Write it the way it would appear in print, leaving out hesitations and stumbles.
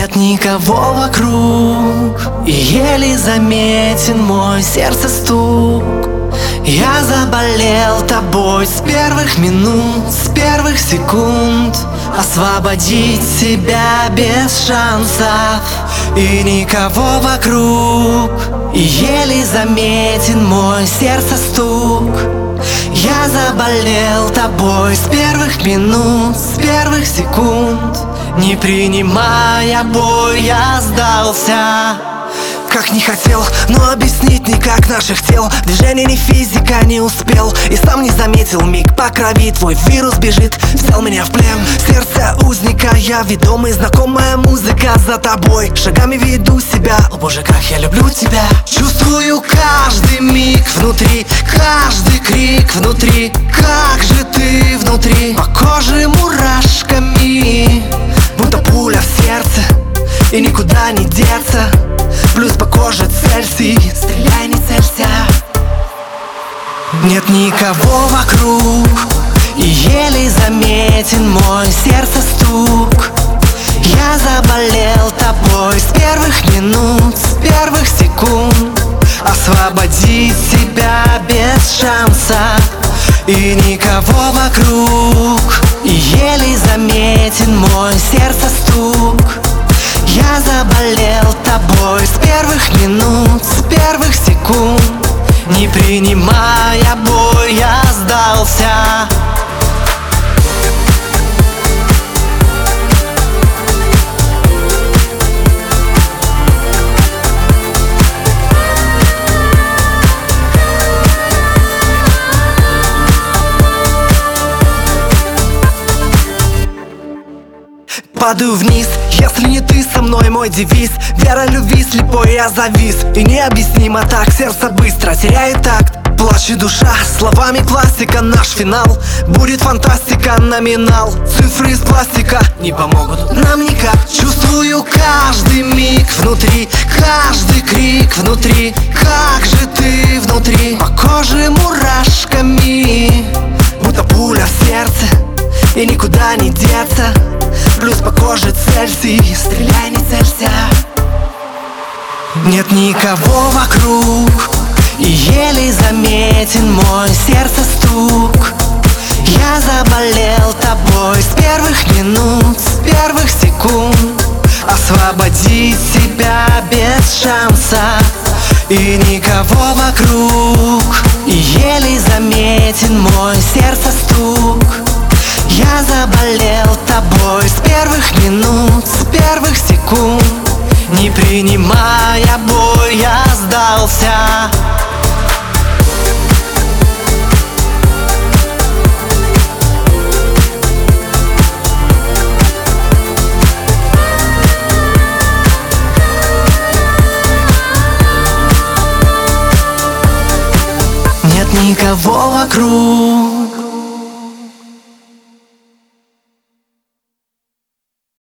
Нет никого вокруг, и еле заметен мой сердце стук. Я заболел тобой с первых минут, с первых секунд. Освободить себя без шансов, и никого вокруг, и еле заметен мой сердце стук. Я заболел тобой с первых минут, с первых секунд. Не принимая бой, я сдался. Как не хотел, но объяснить никак наших тел. Движение не физика, не успел, и сам не заметил миг. По крови твой вирус бежит, взял меня в плен. Сердце узника, я ведомый, знакомая музыка за тобой. Шагами веду себя, о боже, как я люблю тебя. Чувствую каждый миг внутри, каждый крик внутри. Как же ты внутри, по коже мурашками, будто пуля в сердце, и никуда не деться. Плюс по коже Цельсий, стреляй, не целься. Нет никого вокруг, и еле заметен мой сердце стук. Я заболел тобой с первых минут, с первых секунд. Освободить себя без шанса, и никого вокруг, и еле заметен мой сердце стук. Я заболел тобой с первых минут, с первых секунд. Не принимая бой, я сдался. Падаю вниз, если не ты со мной, мой девиз. Вера любви, слепой я завис, и необъяснимо так, сердце быстро теряет такт. Плачет душа, словами классика, наш финал. Будет фантастика, номинал. Цифры из пластика не помогут нам никак. Чувствую каждый миг внутри, каждый крик внутри. Как же ты внутри, по коже мурашками, будто пуля в сердце, и никуда не деться. Плюс по коже Цельсий, стреляй, не целься. Нет никого вокруг, и еле заметен мой сердце стук. Я заболел тобой с первых минут, с первых секунд. Освободить себя без шанса, и никого вокруг, и еле заметен мой сердце стук. Я заболел тобой с первых минут, с первых секунд. Не принимая бой, я сдался. Нет никого вокруг,